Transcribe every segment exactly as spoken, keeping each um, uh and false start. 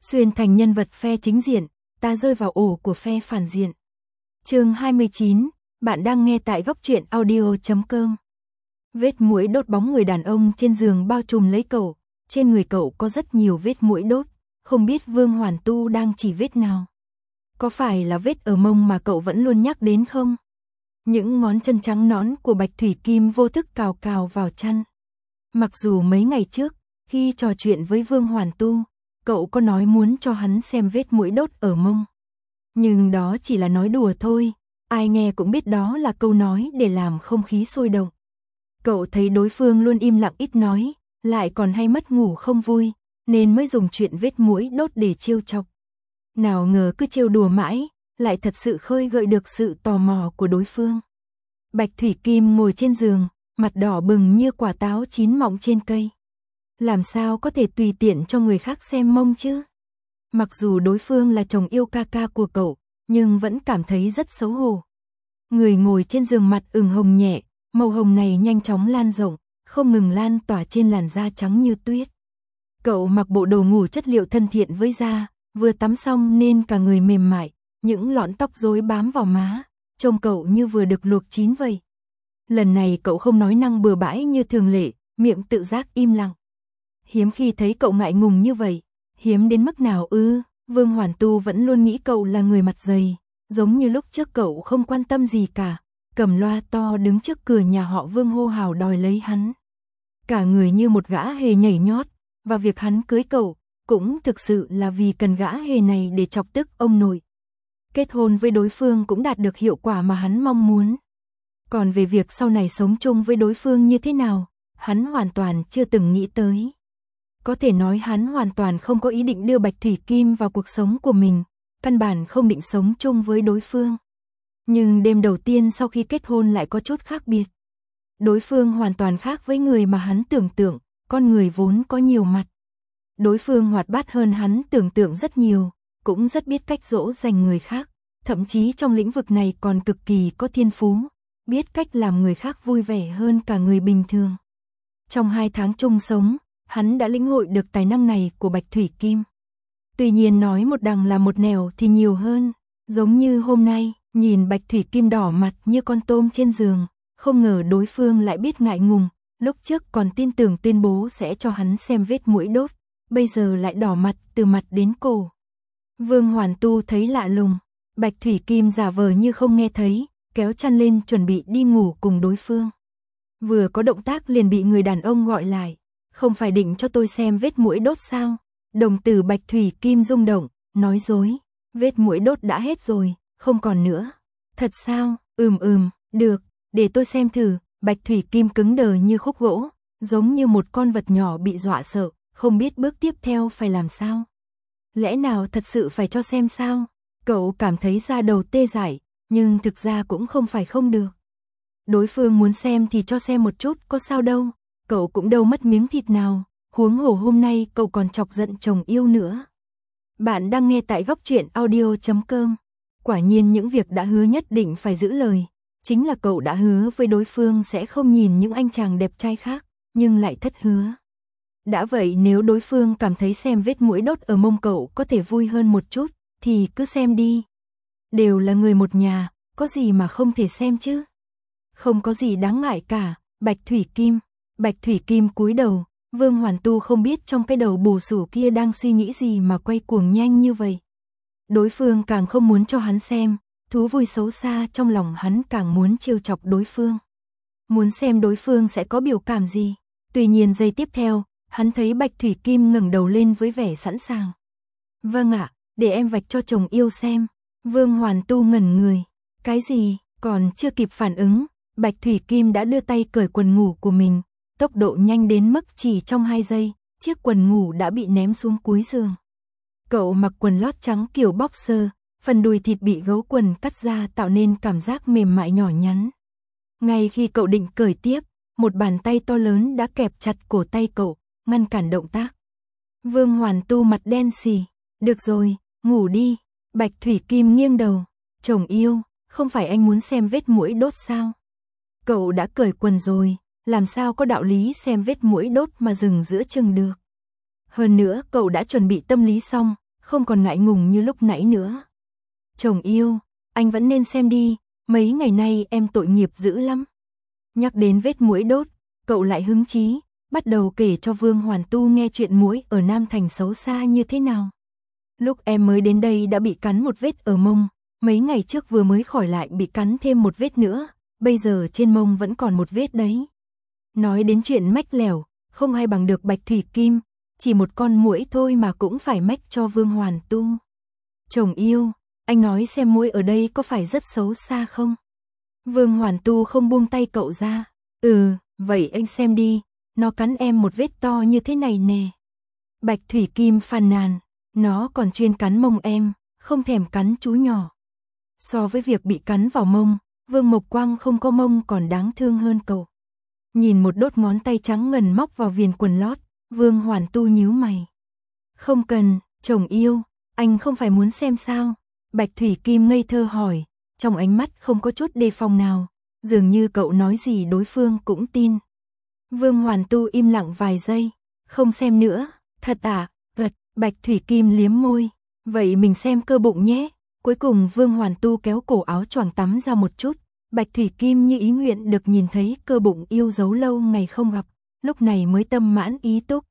Xuyên thành nhân vật phe chính diện, ta rơi vào ổ của phe phản diện. Chương hai mươi chín, bạn đang nghe tại góc truyện audio chấm com. Vết muỗi đốt bóng người đàn ông trên giường bao trùm lấy cậu, trên người cậu có rất nhiều vết muỗi đốt, không biết Vương Hoàn Tu đang chỉ vết nào. Có phải là vết ở mông mà cậu vẫn luôn nhắc đến không? Những ngón chân trắng nõn của Bạch Thủy Kim vô thức cào cào vào chăn. Mặc dù mấy ngày trước, khi trò chuyện với Vương Hoàn Tu, cậu có nói muốn cho hắn xem vết muỗi đốt ở mông. Nhưng đó chỉ là nói đùa thôi, ai nghe cũng biết đó là câu nói để làm không khí sôi động. Cậu thấy đối phương luôn im lặng ít nói, lại còn hay mất ngủ không vui, nên mới dùng chuyện vết muỗi đốt để trêu chọc. Nào ngờ cứ trêu đùa mãi, lại thật sự khơi gợi được sự tò mò của đối phương. Bạch Thủy Kim ngồi trên giường, mặt đỏ bừng như quả táo chín mọng trên cây. Làm sao có thể tùy tiện cho người khác xem mông chứ? Mặc dù đối phương là chồng yêu ca ca của cậu, nhưng vẫn cảm thấy rất xấu hổ. Người ngồi trên giường mặt ửng hồng nhẹ, màu hồng này nhanh chóng lan rộng, không ngừng lan tỏa trên làn da trắng như tuyết. Cậu mặc bộ đồ ngủ chất liệu thân thiện với da, vừa tắm xong nên cả người mềm mại, những lọn tóc rối bám vào má, trông cậu như vừa được luộc chín vậy. Lần này cậu không nói năng bừa bãi như thường lệ, miệng tự giác im lặng. Hiếm khi thấy cậu ngại ngùng như vậy, hiếm đến mức nào ư? Vương Hoàn Tu vẫn luôn nghĩ cậu là người mặt dày, giống như lúc trước cậu không quan tâm gì cả, cầm loa to đứng trước cửa nhà họ Vương hô hào đòi lấy hắn. Cả người như một gã hề nhảy nhót, và việc hắn cưới cậu, cũng thực sự là vì cần gã hề này để chọc tức ông nội. Kết hôn với đối phương cũng đạt được hiệu quả mà hắn mong muốn. Còn về việc sau này sống chung với đối phương như thế nào, hắn hoàn toàn chưa từng nghĩ tới. Có thể nói hắn hoàn toàn không có ý định đưa Bạch Thủy Kim vào cuộc sống của mình, căn bản không định sống chung với đối phương. Nhưng đêm đầu tiên sau khi kết hôn lại có chút khác biệt. Đối phương hoàn toàn khác với người mà hắn tưởng tượng, con người vốn có nhiều mặt. Đối phương hoạt bát hơn hắn tưởng tượng rất nhiều, cũng rất biết cách dỗ dành người khác, thậm chí trong lĩnh vực này còn cực kỳ có thiên phú, biết cách làm người khác vui vẻ hơn cả người bình thường. Trong hai tháng chung sống, hắn đã lĩnh hội được tài năng này của Bạch Thủy Kim. Tuy nhiên nói một đằng là một nẻo thì nhiều hơn, giống như hôm nay, nhìn Bạch Thủy Kim đỏ mặt như con tôm trên giường, không ngờ đối phương lại biết ngại ngùng, lúc trước còn tin tưởng tuyên bố sẽ cho hắn xem vết muỗi đốt, bây giờ lại đỏ mặt từ mặt đến cổ. Vương Hoàn Tu thấy lạ lùng, Bạch Thủy Kim giả vờ như không nghe thấy, kéo chăn lên chuẩn bị đi ngủ cùng đối phương. Vừa có động tác liền bị người đàn ông gọi lại, không phải định cho tôi xem vết muỗi đốt sao? Đồng tử Bạch Thủy Kim rung động, nói dối, vết muỗi đốt đã hết rồi, không còn nữa. Thật sao? Ừm ừm, được, để tôi xem thử. Bạch Thủy Kim cứng đờ như khúc gỗ, giống như một con vật nhỏ bị dọa sợ, không biết bước tiếp theo phải làm sao. Lẽ nào thật sự phải cho xem sao? Cậu cảm thấy da đầu tê dại, nhưng thực ra cũng không phải không được. Đối phương muốn xem thì cho xem một chút, có sao đâu, cậu cũng đâu mất miếng thịt nào, huống hồ hôm nay cậu còn chọc giận chồng yêu nữa. Bạn đang nghe tại góc truyện audio chấm com. Quả nhiên những việc đã hứa nhất định phải giữ lời. Chính là cậu đã hứa với đối phương sẽ không nhìn những anh chàng đẹp trai khác, nhưng lại thất hứa. Đã vậy nếu đối phương cảm thấy xem vết muỗi đốt ở mông cậu có thể vui hơn một chút, thì cứ xem đi. Đều là người một nhà, có gì mà không thể xem chứ? Không có gì đáng ngại cả. Bạch Thủy Kim. Bạch Thủy Kim cúi đầu, Vương Hoàn Tu không biết trong cái đầu bù xù kia đang suy nghĩ gì mà quay cuồng nhanh như vậy. Đối phương càng không muốn cho hắn xem, thú vui xấu xa trong lòng hắn càng muốn trêu chọc đối phương. Muốn xem đối phương sẽ có biểu cảm gì. Tuy nhiên giây tiếp theo, hắn thấy Bạch Thủy Kim ngẩng đầu lên với vẻ sẵn sàng. Vâng ạ, để em vạch cho chồng yêu xem. Vương Hoàn Tu ngẩn người. Cái gì? Còn chưa kịp phản ứng, Bạch Thủy Kim đã đưa tay cởi quần ngủ của mình. Tốc độ nhanh đến mức chỉ trong hai giây, chiếc quần ngủ đã bị ném xuống cuối giường. Cậu mặc quần lót trắng kiểu boxer, phần đùi thịt bị gấu quần cắt ra tạo nên cảm giác mềm mại nhỏ nhắn. Ngay khi cậu định cởi tiếp, một bàn tay to lớn đã kẹp chặt cổ tay cậu, ngăn cản động tác. Vương Hoàn Tu mặt đen xì, được rồi, ngủ đi. Bạch Thủy Kim nghiêng đầu, chồng yêu, không phải anh muốn xem vết muỗi đốt sao? Cậu đã cởi quần rồi, làm sao có đạo lý xem vết muỗi đốt mà dừng giữa chừng được. Hơn nữa cậu đã chuẩn bị tâm lý xong, không còn ngại ngùng như lúc nãy nữa. Chồng yêu, anh vẫn nên xem đi, mấy ngày nay em tội nghiệp dữ lắm. Nhắc đến vết muỗi đốt, cậu lại hứng chí, bắt đầu kể cho Vương Hoàn Tu nghe chuyện muỗi ở Nam Thành xấu xa như thế nào. Lúc em mới đến đây đã bị cắn một vết ở mông, mấy ngày trước vừa mới khỏi lại bị cắn thêm một vết nữa, bây giờ trên mông vẫn còn một vết đấy. Nói đến chuyện mách lẻo, không ai bằng được Bạch Thủy Kim, chỉ một con muỗi thôi mà cũng phải mách cho Vương Hoàn Tu. Chồng yêu, anh nói xem muỗi ở đây có phải rất xấu xa không? Vương Hoàn Tu không buông tay cậu ra. Ừ, vậy anh xem đi, nó cắn em một vết to như thế này nè. Bạch Thủy Kim phàn nàn, nó còn chuyên cắn mông em, không thèm cắn chú nhỏ. So với việc bị cắn vào mông, Vương Mộc Quang không có mông còn đáng thương hơn cậu. Nhìn một đốt ngón tay trắng ngần móc vào viền quần lót, Vương Hoàn Tu nhíu mày. Không cần, chồng yêu, anh không phải muốn xem sao? Bạch Thủy Kim ngây thơ hỏi, trong ánh mắt không có chút đề phòng nào, dường như cậu nói gì đối phương cũng tin. Vương Hoàn Tu im lặng vài giây, không xem nữa, thật à, vật, Bạch Thủy Kim liếm môi, vậy mình xem cơ bụng nhé. Cuối cùng Vương Hoàn Tu kéo cổ áo choàng tắm ra một chút, Bạch Thủy Kim như ý nguyện được nhìn thấy cơ bụng yêu dấu lâu ngày không gặp, lúc này mới tâm mãn ý túc.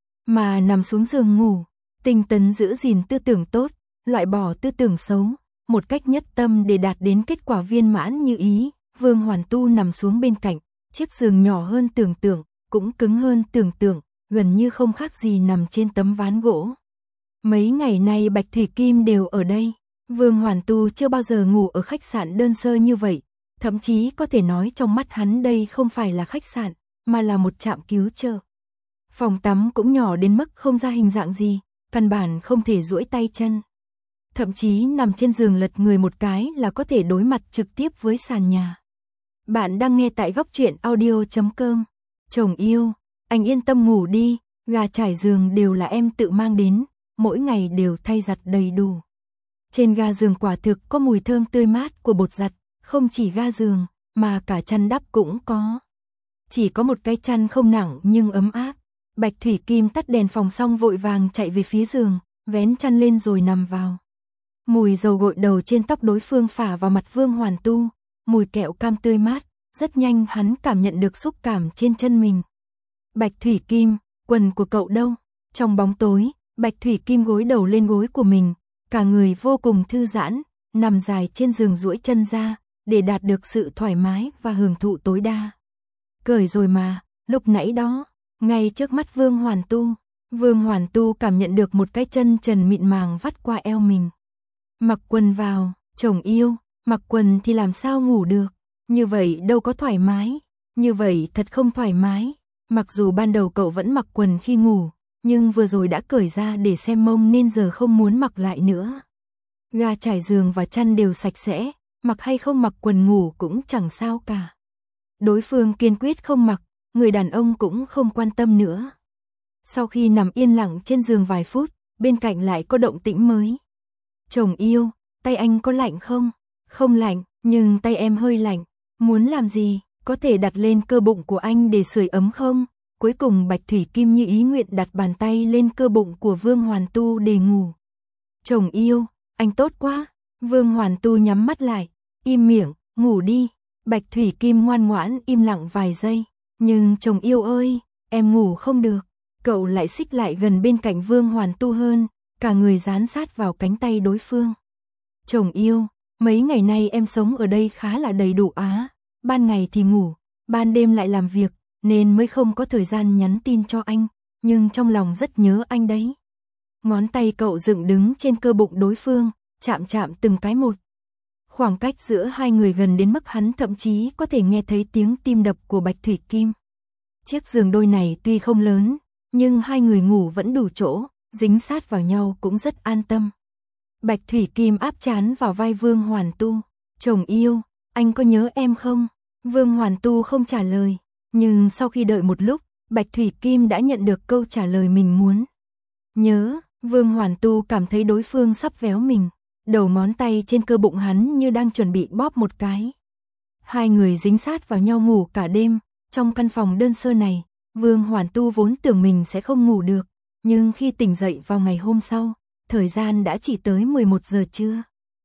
Mà nằm xuống giường ngủ, Tinh tấn giữ gìn tư tưởng tốt, loại bỏ tư tưởng xấu, một cách nhất tâm để đạt đến kết quả viên mãn như ý. Vương Hoàn Tu nằm xuống bên cạnh, chiếc giường nhỏ hơn tưởng tượng, cũng cứng hơn tưởng tượng, gần như không khác gì nằm trên tấm ván gỗ. Mấy ngày nay Bạch Thủy Kim đều ở đây, Vương Hoàn Tu chưa bao giờ ngủ ở khách sạn đơn sơ như vậy, thậm chí có thể nói trong mắt hắn đây không phải là khách sạn, mà là một trạm cứu trợ. Phòng tắm cũng nhỏ đến mức không ra hình dạng gì, căn bản không thể duỗi tay chân. Thậm chí nằm trên giường lật người một cái là có thể đối mặt trực tiếp với sàn nhà. Bạn đang nghe tại góc truyện audio chấm com. Chồng yêu, anh yên tâm ngủ đi, gà trải giường đều là em tự mang đến, mỗi ngày đều thay giặt đầy đủ. Trên ga giường quả thực có mùi thơm tươi mát của bột giặt, không chỉ ga giường, mà cả chăn đắp cũng có. Chỉ có một cái chăn không nặng nhưng ấm áp. Bạch Thủy Kim tắt đèn phòng xong vội vàng chạy về phía giường, vén chăn lên rồi nằm vào. Mùi dầu gội đầu trên tóc đối phương phả vào mặt Vương Hoàn Tu, mùi kẹo cam tươi mát, rất nhanh hắn cảm nhận được xúc cảm trên chân mình. Bạch Thủy Kim, quần của cậu đâu? Trong bóng tối, Bạch Thủy Kim gối đầu lên gối của mình, cả người vô cùng thư giãn, nằm dài trên giường duỗi chân ra, để đạt được sự thoải mái và hưởng thụ tối đa. Cởi rồi mà, lúc nãy đó, ngay trước mắt Vương Hoàn Tu, Vương Hoàn Tu cảm nhận được một cái chân trần mịn màng vắt qua eo mình. Mặc quần vào, chồng yêu, mặc quần thì làm sao ngủ được, như vậy đâu có thoải mái, như vậy thật không thoải mái. Mặc dù ban đầu cậu vẫn mặc quần khi ngủ, nhưng vừa rồi đã cởi ra để xem mông nên giờ không muốn mặc lại nữa. Ga trải giường và chăn đều sạch sẽ, mặc hay không mặc quần ngủ cũng chẳng sao cả. Đối phương kiên quyết không mặc, người đàn ông cũng không quan tâm nữa. Sau khi nằm yên lặng trên giường vài phút, bên cạnh lại có động tĩnh mới. Chồng yêu, tay anh có lạnh không? Không lạnh, nhưng tay em hơi lạnh. Muốn làm gì? Có thể đặt lên cơ bụng của anh để sưởi ấm không? Cuối cùng Bạch Thủy Kim như ý nguyện đặt bàn tay lên cơ bụng của Vương Hoàn Tu để ngủ. Chồng yêu, anh tốt quá. Vương Hoàn Tu nhắm mắt lại, im miệng, ngủ đi. Bạch Thủy Kim ngoan ngoãn im lặng vài giây. Nhưng chồng yêu ơi, em ngủ không được. Cậu lại xích lại gần bên cạnh Vương Hoàn Tu hơn, cả người dán sát vào cánh tay đối phương. Chồng yêu, mấy ngày nay em sống ở đây khá là đầy đủ á. Ban ngày thì ngủ, ban đêm lại làm việc, nên mới không có thời gian nhắn tin cho anh, nhưng trong lòng rất nhớ anh đấy. Ngón tay cậu dựng đứng trên cơ bụng đối phương, chạm chạm từng cái một. Khoảng cách giữa hai người gần đến mức hắn thậm chí có thể nghe thấy tiếng tim đập của Bạch Thủy Kim. Chiếc giường đôi này tuy không lớn, nhưng hai người ngủ vẫn đủ chỗ, dính sát vào nhau cũng rất an tâm. Bạch Thủy Kim áp trán vào vai Vương Hoàn Tu. Chồng yêu, anh có nhớ em không? Vương Hoàn Tu không trả lời, nhưng sau khi đợi một lúc, Bạch Thủy Kim đã nhận được câu trả lời mình muốn. Nhớ, Vương Hoàn Tu cảm thấy đối phương sắp véo mình, đầu ngón tay trên cơ bụng hắn như đang chuẩn bị bóp một cái. Hai người dính sát vào nhau ngủ cả đêm, trong căn phòng đơn sơ này, Vương Hoàn Tu vốn tưởng mình sẽ không ngủ được, nhưng khi tỉnh dậy vào ngày hôm sau, thời gian đã chỉ tới mười một giờ trưa.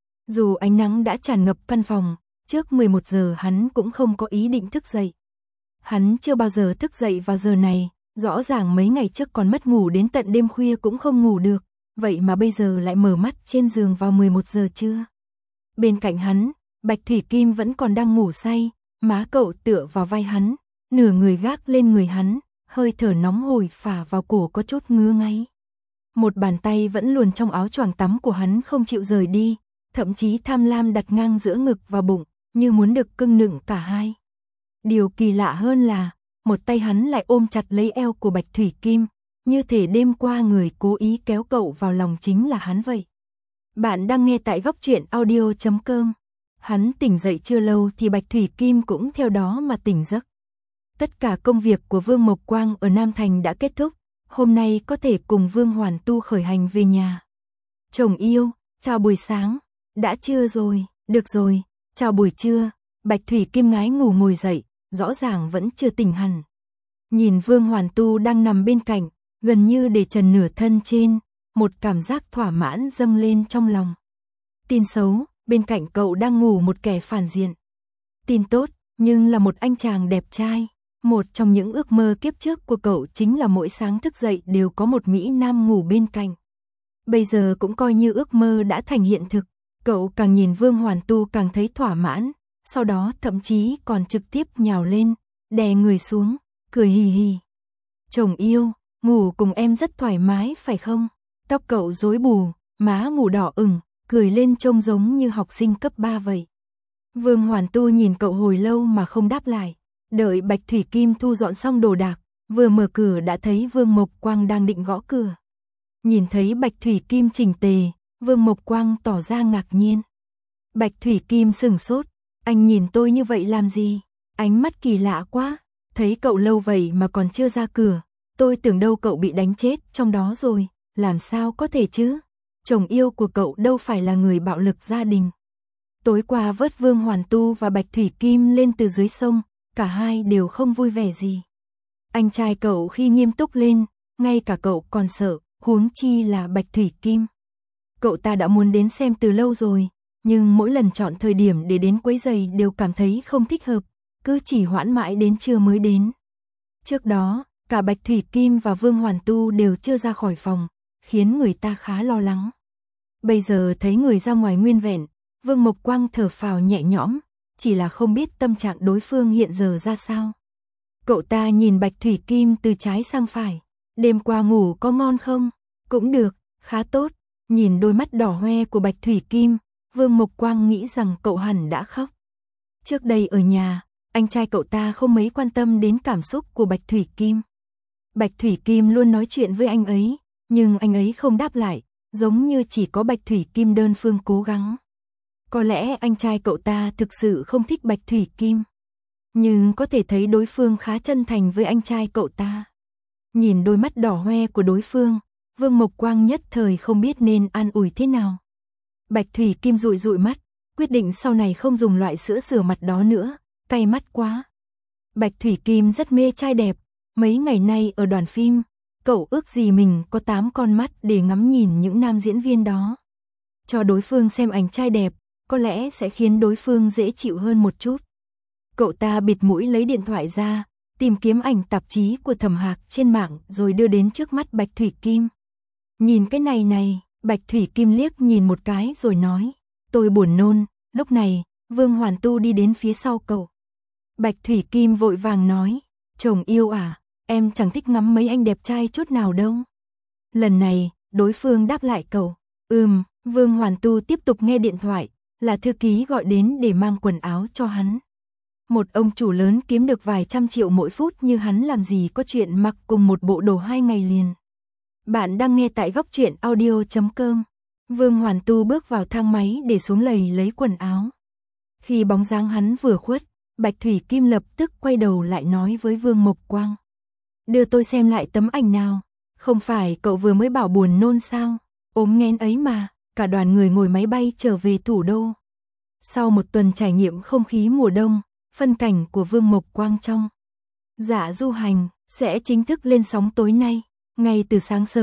Dù ánh nắng đã tràn ngập căn phòng, trước mười một giờ hắn cũng không có ý định thức dậy. Hắn chưa bao giờ thức dậy vào giờ này, rõ ràng mấy ngày trước còn mất ngủ đến tận đêm khuya cũng không ngủ được, vậy mà bây giờ lại mở mắt trên giường vào mười một giờ trưa. Bên cạnh hắn, Bạch Thủy Kim vẫn còn đang ngủ say, má cậu tựa vào vai hắn, nửa người gác lên người hắn, hơi thở nóng hổi phả vào cổ có chút ngứa ngáy. Một bàn tay vẫn luồn trong áo choàng tắm của hắn không chịu rời đi, thậm chí tham lam đặt ngang giữa ngực và bụng, như muốn được cưng nựng cả hai. Điều kỳ lạ hơn là, một tay hắn lại ôm chặt lấy eo của Bạch Thủy Kim, như thể đêm qua người cố ý kéo cậu vào lòng chính là hắn vậy. Bạn đang nghe tại góc truyện audio chấm com. Hắn tỉnh dậy chưa lâu thì Bạch Thủy Kim cũng theo đó mà tỉnh giấc. Tất cả công việc của Vương Mộc Quang ở Nam Thành đã kết thúc, hôm nay có thể cùng Vương Hoàn Tu khởi hành về nhà. Chồng yêu, chào buổi sáng, đã trưa rồi, được rồi, chào buổi trưa. Bạch Thủy Kim ngái ngủ ngồi dậy, rõ ràng vẫn chưa tỉnh hẳn. Nhìn Vương Hoàn Tu đang nằm bên cạnh, gần như để trần nửa thân trên, một cảm giác thỏa mãn dâng lên trong lòng. Tin xấu, bên cạnh cậu đang ngủ một kẻ phản diện. Tin tốt, nhưng là một anh chàng đẹp trai. Một trong những ước mơ kiếp trước của cậu chính là mỗi sáng thức dậy đều có một mỹ nam ngủ bên cạnh. Bây giờ cũng coi như ước mơ đã thành hiện thực, cậu càng nhìn Vương Hoàn Tu càng thấy thỏa mãn, sau đó thậm chí còn trực tiếp nhào lên, đè người xuống, cười hì hì. Chồng yêu, ngủ cùng em rất thoải mái phải không? Tóc cậu rối bù, má ngủ đỏ ửng, cười lên trông giống như học sinh cấp ba vậy. Vương Hoàn Tu nhìn cậu hồi lâu mà không đáp lại. Đợi Bạch Thủy Kim thu dọn xong đồ đạc, vừa mở cửa đã thấy Vương Mộc Quang đang định gõ cửa. Nhìn thấy Bạch Thủy Kim chỉnh tề, Vương Mộc Quang tỏ ra ngạc nhiên. Bạch Thủy Kim sửng sốt, anh nhìn tôi như vậy làm gì? Ánh mắt kỳ lạ quá, thấy cậu lâu vậy mà còn chưa ra cửa, tôi tưởng đâu cậu bị đánh chết trong đó rồi, làm sao có thể chứ? Chồng yêu của cậu đâu phải là người bạo lực gia đình. Tối qua vớt Vương Hoàn Tu và Bạch Thủy Kim lên từ dưới sông, cả hai đều không vui vẻ gì. Anh trai cậu khi nghiêm túc lên, ngay cả cậu còn sợ, huống chi là Bạch Thủy Kim. Cậu ta đã muốn đến xem từ lâu rồi, nhưng mỗi lần chọn thời điểm để đến quấy giày đều cảm thấy không thích hợp, cứ chỉ hoãn mãi đến trưa mới đến. Trước đó, cả Bạch Thủy Kim và Vương Hoàn Tu đều chưa ra khỏi phòng, khiến người ta khá lo lắng. Bây giờ thấy người ra ngoài nguyên vẹn, Vương Mộc Quang thở phào nhẹ nhõm, chỉ là không biết tâm trạng đối phương hiện giờ ra sao. Cậu ta nhìn Bạch Thủy Kim từ trái sang phải, đêm qua ngủ có ngon không? Cũng được, khá tốt. Nhìn đôi mắt đỏ hoe của Bạch Thủy Kim, Vương Mộc Quang nghĩ rằng cậu hẳn đã khóc. Trước đây ở nhà, anh trai cậu ta không mấy quan tâm đến cảm xúc của Bạch Thủy Kim. Bạch Thủy Kim luôn nói chuyện với anh ấy, nhưng anh ấy không đáp lại, giống như chỉ có Bạch Thủy Kim đơn phương cố gắng. Có lẽ anh trai cậu ta thực sự không thích Bạch Thủy Kim, nhưng có thể thấy đối phương khá chân thành với anh trai cậu ta. Nhìn đôi mắt đỏ hoe của đối phương, Vương Mộc Quang nhất thời không biết nên an ủi thế nào. Bạch Thủy Kim dụi dụi mắt, quyết định sau này không dùng loại sữa rửa mặt đó nữa, cay mắt quá. Bạch Thủy Kim rất mê trai đẹp, mấy ngày nay ở đoàn phim, cậu ước gì mình có tám con mắt để ngắm nhìn những nam diễn viên đó. Cho đối phương xem ảnh trai đẹp, có lẽ sẽ khiến đối phương dễ chịu hơn một chút. Cậu ta bịt mũi lấy điện thoại ra, tìm kiếm ảnh tạp chí của Thẩm Hạc trên mạng rồi đưa đến trước mắt Bạch Thủy Kim. Nhìn cái này này, Bạch Thủy Kim liếc nhìn một cái rồi nói, tôi buồn nôn. Lúc này, Vương Hoàn Tu đi đến phía sau cậu. Bạch Thủy Kim vội vàng nói, chồng yêu à, em chẳng thích ngắm mấy anh đẹp trai chút nào đâu. Lần này, đối phương đáp lại cậu, ừm, Vương Hoàn Tu tiếp tục nghe điện thoại, là thư ký gọi đến để mang quần áo cho hắn. Một ông chủ lớn kiếm được vài trăm triệu mỗi phút như hắn làm gì có chuyện mặc cùng một bộ đồ hai ngày liền. Bạn đang nghe tại góc truyện audio chấm com. Vương Hoàn Tu bước vào thang máy để xuống lầy lấy quần áo. Khi bóng dáng hắn vừa khuất, Bạch Thủy Kim lập tức quay đầu lại nói với Vương Mộc Quang. Đưa tôi xem lại tấm ảnh nào, không phải cậu vừa mới bảo buồn nôn sao, ốm nghén ấy mà, cả đoàn người ngồi máy bay trở về thủ đô. Sau một tuần trải nghiệm không khí mùa đông, phân cảnh của Vương Mộc Quang trong Dạ Du Hành sẽ chính thức lên sóng tối nay. Ngay từ sáng sớm,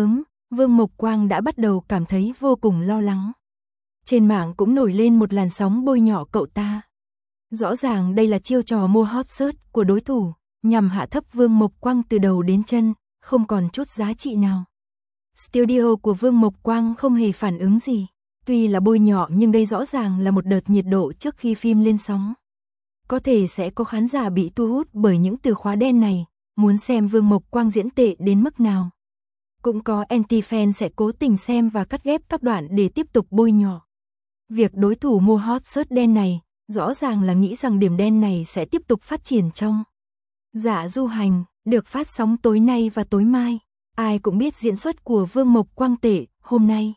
Vương Mộc Quang đã bắt đầu cảm thấy vô cùng lo lắng. Trên mạng cũng nổi lên một làn sóng bôi nhọ cậu ta. Rõ ràng đây là chiêu trò mua hot search của đối thủ, nhằm hạ thấp Vương Mộc Quang từ đầu đến chân, không còn chút giá trị nào. Studio của Vương Mộc Quang không hề phản ứng gì. Tuy là bôi nhọ nhưng đây rõ ràng là một đợt nhiệt độ trước khi phim lên sóng. Có thể sẽ có khán giả bị thu hút bởi những từ khóa đen này, muốn xem Vương Mộc Quang diễn tệ đến mức nào. Cũng có anti-fan sẽ cố tình xem và cắt ghép các đoạn để tiếp tục bôi nhọ. Việc đối thủ mua hot search đen này, rõ ràng là nghĩ rằng điểm đen này sẽ tiếp tục phát triển trong Dạ Du Hành, được phát sóng tối nay và tối mai. Ai cũng biết diễn xuất của Vương Mộc Quang tệ, hôm nay.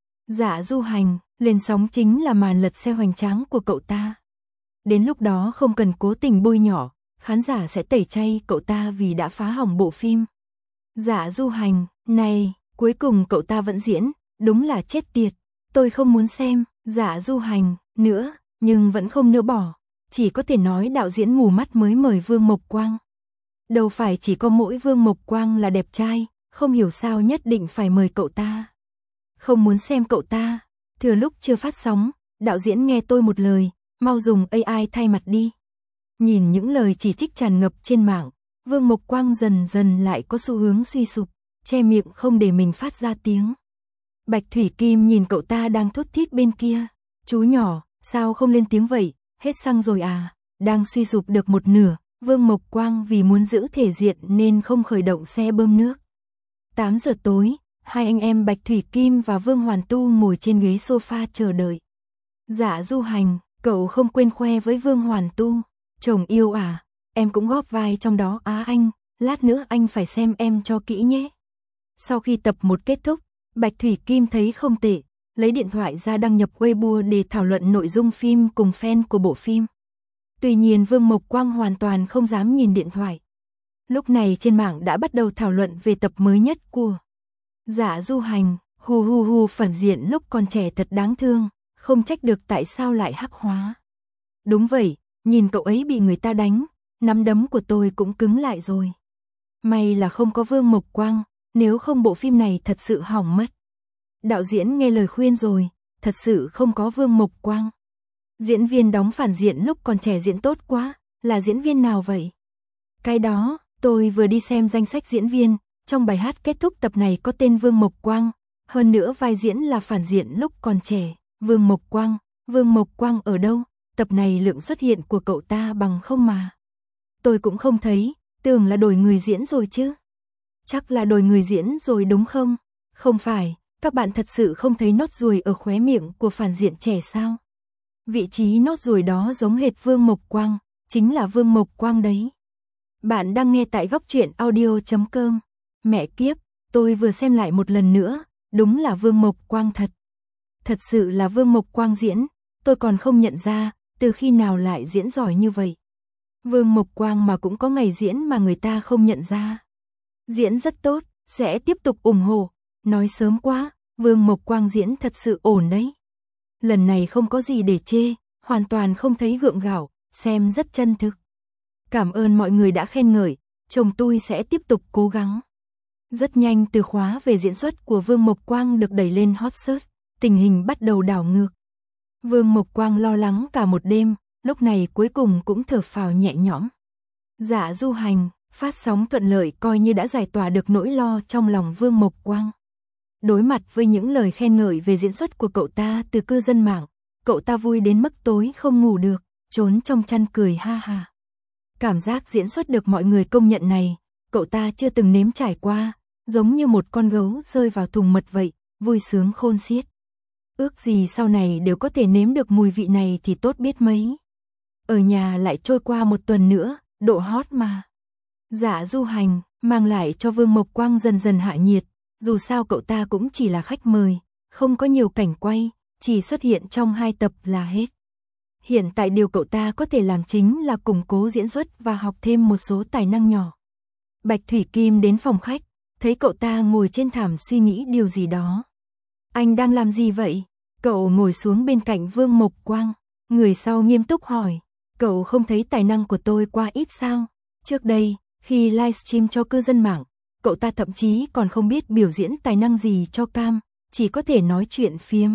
Dạ Du Hành, lên sóng chính là màn lật xe hoành tráng của cậu ta. Đến lúc đó không cần cố tình bôi nhọ, khán giả sẽ tẩy chay cậu ta vì đã phá hỏng bộ phim. Dạ Du Hành, này, cuối cùng cậu ta vẫn diễn, đúng là chết tiệt. Tôi không muốn xem Dạ Du Hành nữa, nhưng vẫn không nỡ bỏ. Chỉ có thể nói đạo diễn mù mắt mới mời Vương Mộc Quang. Đâu phải chỉ có mỗi Vương Mộc Quang là đẹp trai, không hiểu sao nhất định phải mời cậu ta. Không muốn xem cậu ta. Thừa lúc chưa phát sóng, đạo diễn nghe tôi một lời, mau dùng a i thay mặt đi. Nhìn những lời chỉ trích tràn ngập trên mạng, Vương Mộc Quang dần dần lại có xu hướng suy sụp, che miệng không để mình phát ra tiếng. Bạch Thủy Kim nhìn cậu ta đang thút thít bên kia. Chú nhỏ, sao không lên tiếng vậy, hết xăng rồi à? Đang suy sụp được một nửa, Vương Mộc Quang vì muốn giữ thể diện nên không khởi động xe bơm nước. tám giờ tối, hai anh em Bạch Thủy Kim và Vương Hoàn Tu ngồi trên ghế sofa chờ đợi. Dạ Du Hành, cậu không quên khoe với Vương Hoàn Tu. Chồng yêu à, em cũng góp vai trong đó á anh, lát nữa anh phải xem em cho kỹ nhé. Sau khi tập một kết thúc, Bạch Thủy Kim thấy không tệ, lấy điện thoại ra đăng nhập Weibo để thảo luận nội dung phim cùng fan của bộ phim. Tuy nhiên Vương Mộc Quang hoàn toàn không dám nhìn điện thoại. Lúc này trên mạng đã bắt đầu thảo luận về tập mới nhất của Dạ Du Hành, hù hù hù phản diện lúc còn trẻ thật đáng thương, không trách được tại sao lại hắc hóa. Đúng vậy, nhìn cậu ấy bị người ta đánh, nắm đấm của tôi cũng cứng lại rồi. May là không có Vương Mộc Quang, nếu không bộ phim này thật sự hỏng mất. Đạo diễn nghe lời khuyên rồi, thật sự không có Vương Mộc Quang. Diễn viên đóng phản diện lúc còn trẻ diễn tốt quá, là diễn viên nào vậy? Cái đó, tôi vừa đi xem danh sách diễn viên, trong bài hát kết thúc tập này có tên Vương Mộc Quang, hơn nữa vai diễn là phản diện lúc còn trẻ. Vương Mộc Quang, Vương Mộc Quang ở đâu? Tập này lượng xuất hiện của cậu ta bằng không mà. Tôi cũng không thấy, tưởng là đổi người diễn rồi chứ. Chắc là đổi người diễn rồi đúng không? Không phải, các bạn thật sự không thấy nốt ruồi ở khóe miệng của phản diện trẻ sao? Vị trí nốt ruồi đó giống hệt Vương Mộc Quang, chính là Vương Mộc Quang đấy. Bạn đang nghe tại góc truyện audio chấm com. Mẹ kiếp, tôi vừa xem lại một lần nữa, đúng là Vương Mộc Quang thật. Thật sự là Vương Mộc Quang diễn, tôi còn không nhận ra, từ khi nào lại diễn giỏi như vậy. Vương Mộc Quang mà cũng có ngày diễn mà người ta không nhận ra. Diễn rất tốt, sẽ tiếp tục ủng hộ. Nói sớm quá, Vương Mộc Quang diễn thật sự ổn đấy. Lần này không có gì để chê, hoàn toàn không thấy gượng gạo, xem rất chân thực. Cảm ơn mọi người đã khen ngợi, chồng tôi sẽ tiếp tục cố gắng. Rất nhanh từ khóa về diễn xuất của Vương Mộc Quang được đẩy lên hot search, tình hình bắt đầu đảo ngược. Vương Mộc Quang lo lắng cả một đêm, lúc này cuối cùng cũng thở phào nhẹ nhõm. Dạ Du Hành, phát sóng thuận lợi coi như đã giải tỏa được nỗi lo trong lòng Vương Mộc Quang. Đối mặt với những lời khen ngợi về diễn xuất của cậu ta từ cư dân mạng, cậu ta vui đến mức tối không ngủ được, trốn trong chăn cười ha ha. Cảm giác diễn xuất được mọi người công nhận này, cậu ta chưa từng nếm trải qua, giống như một con gấu rơi vào thùng mật vậy, vui sướng khôn xiết. Ước gì sau này đều có thể nếm được mùi vị này thì tốt biết mấy. Ở nhà lại trôi qua một tuần nữa, độ hot mà. Dạ Du Hành, mang lại cho Vương Mộc Quang dần dần hạ nhiệt, dù sao cậu ta cũng chỉ là khách mời, không có nhiều cảnh quay, chỉ xuất hiện trong hai tập là hết. Hiện tại điều cậu ta có thể làm chính là củng cố diễn xuất và học thêm một số tài năng nhỏ. Bạch Thủy Kim đến phòng khách, thấy cậu ta ngồi trên thảm suy nghĩ điều gì đó. Anh đang làm gì vậy? Cậu ngồi xuống bên cạnh Vương Mộc Quang, người sau nghiêm túc hỏi, cậu không thấy tài năng của tôi quá ít sao? Trước đây, khi livestream cho cư dân mạng, cậu ta thậm chí còn không biết biểu diễn tài năng gì cho cam, chỉ có thể nói chuyện phiếm.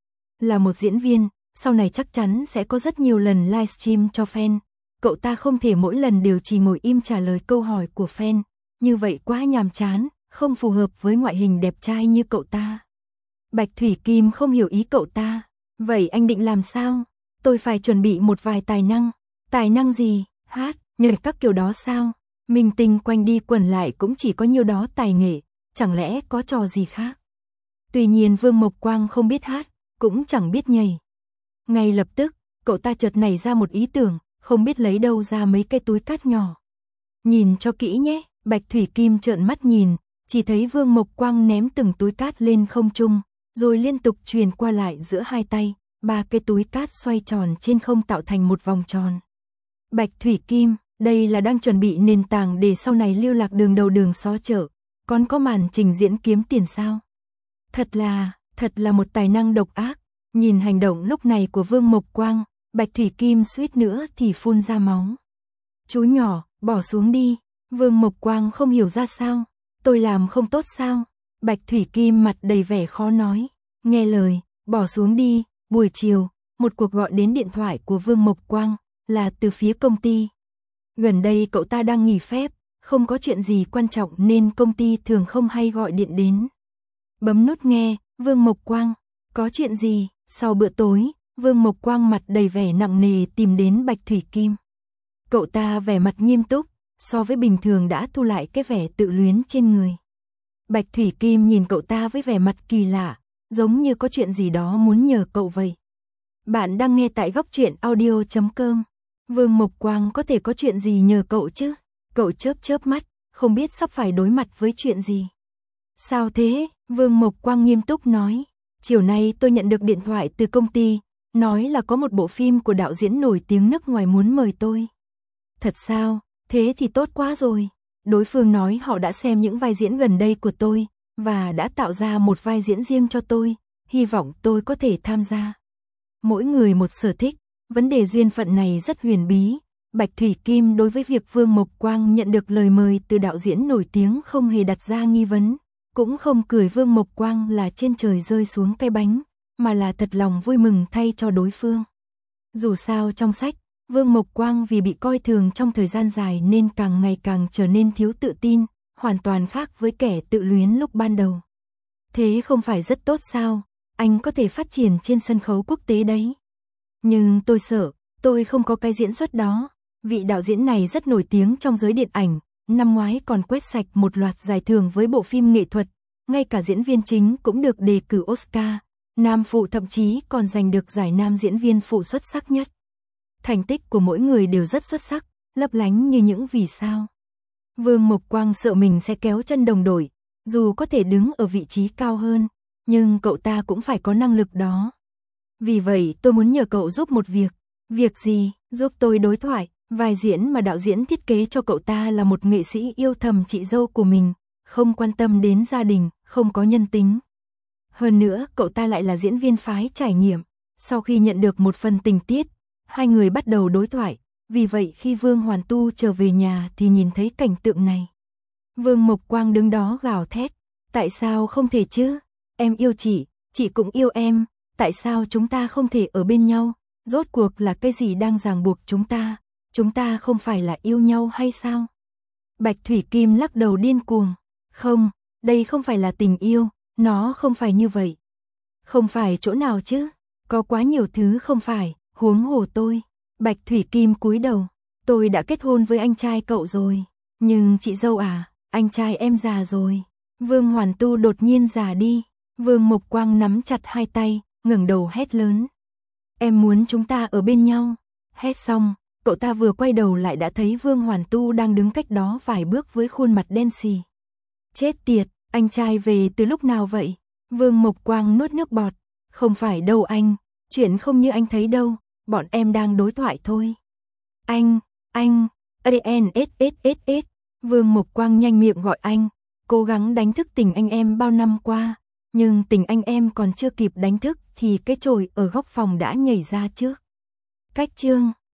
Là một diễn viên, sau này chắc chắn sẽ có rất nhiều lần livestream cho fan, cậu ta không thể mỗi lần đều chỉ ngồi im trả lời câu hỏi của fan, như vậy quá nhàm chán, không phù hợp với ngoại hình đẹp trai như cậu ta. Bạch Thủy Kim không hiểu ý cậu ta, vậy anh định làm sao? Tôi phải chuẩn bị một vài tài năng. Tài năng gì? Hát, nhảy các kiểu đó sao? Minh tinh quanh đi quẩn lại cũng chỉ có nhiêu đó tài nghệ, chẳng lẽ có trò gì khác? Tuy nhiên Vương Mộc Quang không biết hát, cũng chẳng biết nhảy. Ngay lập tức, cậu ta chợt nảy ra một ý tưởng, không biết lấy đâu ra mấy cái túi cát nhỏ. Nhìn cho kỹ nhé, Bạch Thủy Kim trợn mắt nhìn, chỉ thấy Vương Mộc Quang ném từng túi cát lên không trung, rồi liên tục truyền qua lại giữa hai tay, ba cái túi cát xoay tròn trên không tạo thành một vòng tròn. Bạch Thủy Kim, đây là đang chuẩn bị nền tảng để sau này lưu lạc đường đầu đường xó chợ, còn có màn trình diễn kiếm tiền sao? Thật là, thật là một tài năng độc ác. Nhìn hành động lúc này của Vương Mộc Quang, Bạch Thủy Kim suýt nữa thì phun ra máu. Chú nhỏ, bỏ xuống đi. Vương Mộc Quang không hiểu ra sao. Tôi làm không tốt sao? Bạch Thủy Kim mặt đầy vẻ khó nói. Nghe lời, bỏ xuống đi. Buổi chiều, một cuộc gọi đến điện thoại của Vương Mộc Quang, là từ phía công ty. Gần đây cậu ta đang nghỉ phép, không có chuyện gì quan trọng nên công ty thường không hay gọi điện đến. Bấm nút nghe, Vương Mộc Quang, có chuyện gì? Sau bữa tối, Vương Mộc Quang mặt đầy vẻ nặng nề tìm đến Bạch Thủy Kim. Cậu ta vẻ mặt nghiêm túc, so với bình thường đã thu lại cái vẻ tự luyến trên người. Bạch Thủy Kim nhìn cậu ta với vẻ mặt kỳ lạ, giống như có chuyện gì đó muốn nhờ cậu vậy. Bạn đang nghe tại góc truyện audio chấm com. Vương Mộc Quang có thể có chuyện gì nhờ cậu chứ? Cậu chớp chớp mắt, không biết sắp phải đối mặt với chuyện gì. Sao thế? Vương Mộc Quang nghiêm túc nói. Chiều nay tôi nhận được điện thoại từ công ty, nói là có một bộ phim của đạo diễn nổi tiếng nước ngoài muốn mời tôi. Thật sao? Thế thì tốt quá rồi. Đối phương nói họ đã xem những vai diễn gần đây của tôi, và đã tạo ra một vai diễn riêng cho tôi, hy vọng tôi có thể tham gia. Mỗi người một sở thích, vấn đề duyên phận này rất huyền bí. Bạch Thủy Kim đối với việc Vương Mộc Quang nhận được lời mời từ đạo diễn nổi tiếng không hề đặt ra nghi vấn, cũng không cười Vương Mộc Quang là trên trời rơi xuống cái bánh, mà là thật lòng vui mừng thay cho đối phương. Dù sao trong sách, Vương Mộc Quang vì bị coi thường trong thời gian dài nên càng ngày càng trở nên thiếu tự tin, hoàn toàn khác với kẻ tự luyến lúc ban đầu. Thế không phải rất tốt sao? Anh có thể phát triển trên sân khấu quốc tế đấy. Nhưng tôi sợ, tôi không có cái diễn xuất đó. Vị đạo diễn này rất nổi tiếng trong giới điện ảnh, năm ngoái còn quét sạch một loạt giải thưởng với bộ phim nghệ thuật, ngay cả diễn viên chính cũng được đề cử Oscar, nam phụ thậm chí còn giành được giải nam diễn viên phụ xuất sắc nhất. Thành tích của mỗi người đều rất xuất sắc, lấp lánh như những vì sao. Vương Mộc Quang sợ mình sẽ kéo chân đồng đội, dù có thể đứng ở vị trí cao hơn, nhưng cậu ta cũng phải có năng lực đó. Vì vậy tôi muốn nhờ cậu giúp một việc. Việc gì? Giúp tôi đối thoại. Vai diễn mà đạo diễn thiết kế cho cậu ta là một nghệ sĩ yêu thầm chị dâu của mình, không quan tâm đến gia đình, không có nhân tính. Hơn nữa, cậu ta lại là diễn viên phái trải nghiệm. Sau khi nhận được một phần tình tiết, hai người bắt đầu đối thoại. Vì vậy khi Vương Hoàn Tu trở về nhà thì nhìn thấy cảnh tượng này. Vương Mộc Quang đứng đó gào thét. Tại sao không thể chứ? Em yêu chị, chị cũng yêu em. Tại sao chúng ta không thể ở bên nhau? Rốt cuộc là cái gì đang ràng buộc chúng ta? Chúng ta không phải là yêu nhau hay sao? Bạch Thủy Kim lắc đầu điên cuồng. Không, đây không phải là tình yêu, nó không phải như vậy. Không phải chỗ nào chứ? Có quá nhiều thứ không phải, huống hồ tôi. Bạch Thủy Kim cúi đầu. Tôi đã kết hôn với anh trai cậu rồi. Nhưng chị dâu à, anh trai em già rồi. Vương Hoàn Tu đột nhiên già đi. Vương Mộc Quang nắm chặt hai tay, ngẩng đầu hét lớn. Em muốn chúng ta ở bên nhau. Hét xong, cậu ta vừa quay đầu lại đã thấy Vương Hoàn Tu đang đứng cách đó vài bước với khuôn mặt đen xì. Chết tiệt, anh trai về từ lúc nào vậy? Vương Mộc Quang nuốt nước bọt. Không phải đâu anh, chuyện không như anh thấy đâu, bọn em đang đối thoại thôi. Anh, anh, a đê en ét ét ét ét. Vương Mộc Quang nhanh miệng gọi anh, cố gắng đánh thức tình anh em bao năm qua. Nhưng tình anh em còn chưa kịp đánh thức thì cái chổi ở góc phòng đã nhảy ra trước. Cách chương